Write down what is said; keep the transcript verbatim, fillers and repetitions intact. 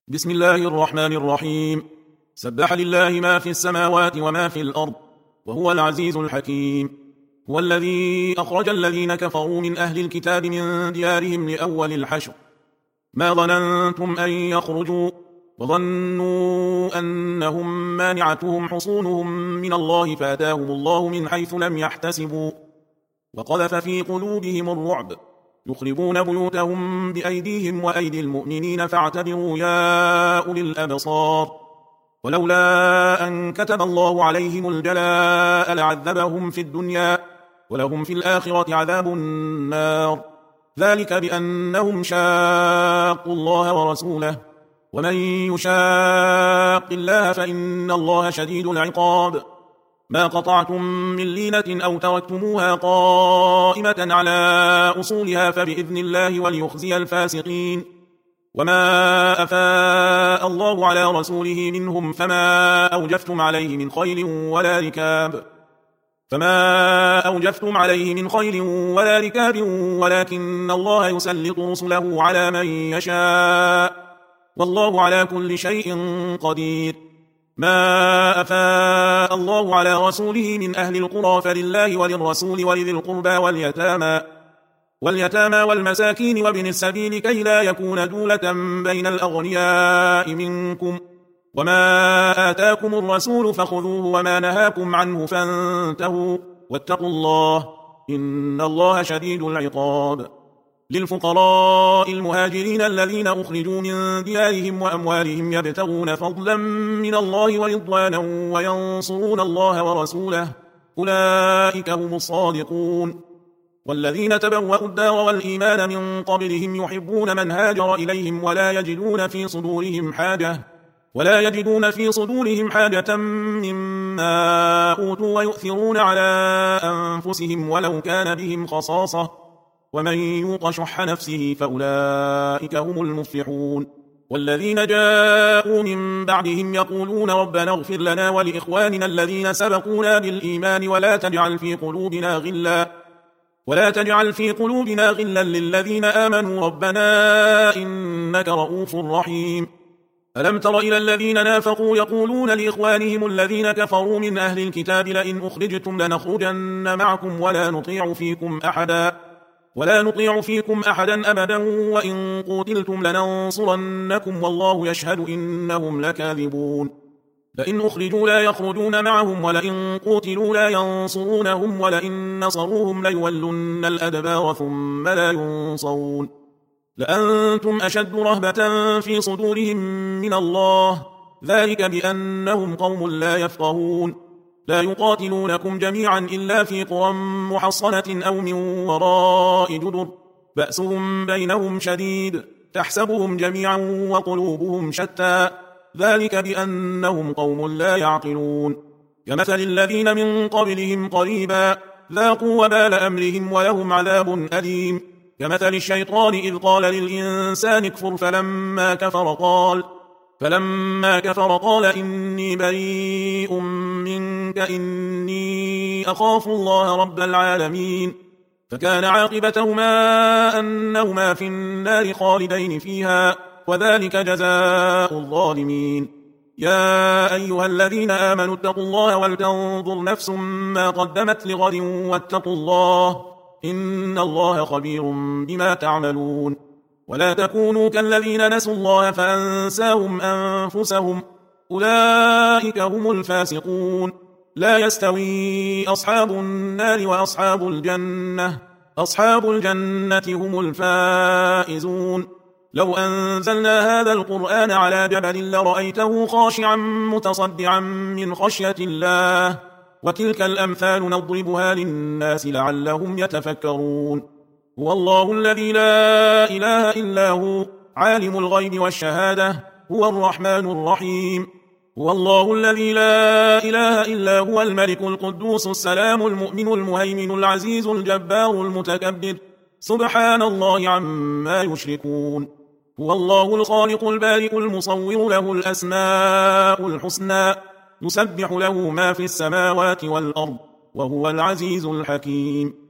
بسم الله الرحمن الرحيم. سبح لله ما في السماوات وما في الأرض وهو العزيز الحكيم. هو الذي أخرج الذين كفروا من أهل الكتاب من ديارهم لأول الحشر ما ظننتم أن يخرجوا وظنوا أنهم مانعتهم حصونهم من الله فأتاهم الله من حيث لم يحتسبوا وقذف في قلوبهم الرعب يخربون بيوتهم بأيديهم وأيدي المؤمنين فاعتبروا يا أولي الأبصار. ولولا أن كتب الله عليهم الجلاء لعذبهم في الدنيا ولهم في الآخرة عذاب النار، ذلك بأنهم شاقوا الله ورسوله ومن يشاق الله فإن الله شديد العقاب. ما قطعتم من لينة أو تركتموها قائمة على أصولها فبإذن الله وليخزي الفاسقين. وما أفاء الله على رسوله منهم فما أوجفتم عليه من خيل ولا ركاب فما أوجفتم عليه من خيل ولا ركاب ولكن الله يسلط رسله على من يشاء والله على كل شيء قدير. ما أفاء الله على رسوله من أهل القرى فلله وللرسول ولذي القربى واليتامى واليتامى والمساكين وابن السبيل كي لا يكون دولة بين الأغنياء منكم. وما آتاكم الرسول فخذوه وما نهاكم عنه فانتهوا واتقوا الله إن الله شديد العقاب. للفقراء المهاجرين الذين أخرجوا من ديارهم وأموالهم يبتغون فضلا من الله ورضوانا وينصرون الله ورسوله أولئك هم الصادقون. والذين تبوأوا الدار والإيمان من قبلهم يحبون من هاجر إليهم ولا يجدون في صدورهم حاجة ولا يجدون في صدورهم حاجة مما أوتوا ويؤثرون على أنفسهم ولو كان بهم خصاصة ومن يوق شح نفسه فأولئك هم المفلحون. والذين جاءوا من بعدهم يقولون ربنا اغفر لنا ولإخواننا الذين سبقونا بالإيمان ولا تجعل في قلوبنا غلا ولا تجعل في قلوبنا غلا للذين آمنوا ربنا إنك رؤوف رحيم. ألم تر إلى الذين نافقوا يقولون لإخوانهم الذين كفروا من أهل الكتاب لئن أخرجتم لنخرجن معكم ولا نطيع فيكم أحدا ولا نطيع فيكم أحدا أبدا وإن قتلتم لننصرنكم والله يشهد إنهم لكاذبون. لئن أخرجوا لا يخرجون معهم ولئن قتلوا لا ينصرونهم ولئن نصروهم ليولن الأدبار ثم لا ينصرون. لأنتم أشد رهبة في صدورهم من الله ذلك بأنهم قوم لا يفقهون. لا يقاتلونكم جميعا إلا في قرى محصنة أو من وراء جدر بأسهم بينهم شديد تحسبهم جميعا وقلوبهم شتى ذلك بأنهم قوم لا يعقلون. كمثل الذين من قبلهم قريبا ذاقوا وبال أمرهم ولهم عذاب أليم. كمثل الشيطان إذ قال للإنسان اكفر فلما كفر قال فلما كفر قال إني بريء منك إني أخاف الله رب العالمين. فكان عاقبتهما أنهما في النار خالدين فيها وذلك جزاء الظالمين. يا أيها الذين آمنوا اتقوا الله ولتنظر نفس ما قدمت لغد واتقوا الله إن الله خبير بما تعملون. ولا تكونوا كالذين نسوا الله فأنساهم أنفسهم أولئك هم الفاسقون. لا يستوي أصحاب النار وأصحاب الجنة أصحاب الجنة هم الفائزون. لو أنزلنا هذا القرآن على جبل لرأيته خاشعا متصدعا من خشية الله وتلك الأمثال نضربها للناس لعلهم يتفكرون. هو الله الذي لا إله إلا هو عالم الغيب والشهادة هو الرحمن الرحيم. هو الله الذي لا إله إلا هو الملك القدوس السلام المؤمن المهيمن العزيز الجبار المتكبر سبحان الله عما يشركون. هو الله الخالق البارئ المصور له الأسماء الحسنى يسبح له ما في السماوات والأرض وهو العزيز الحكيم.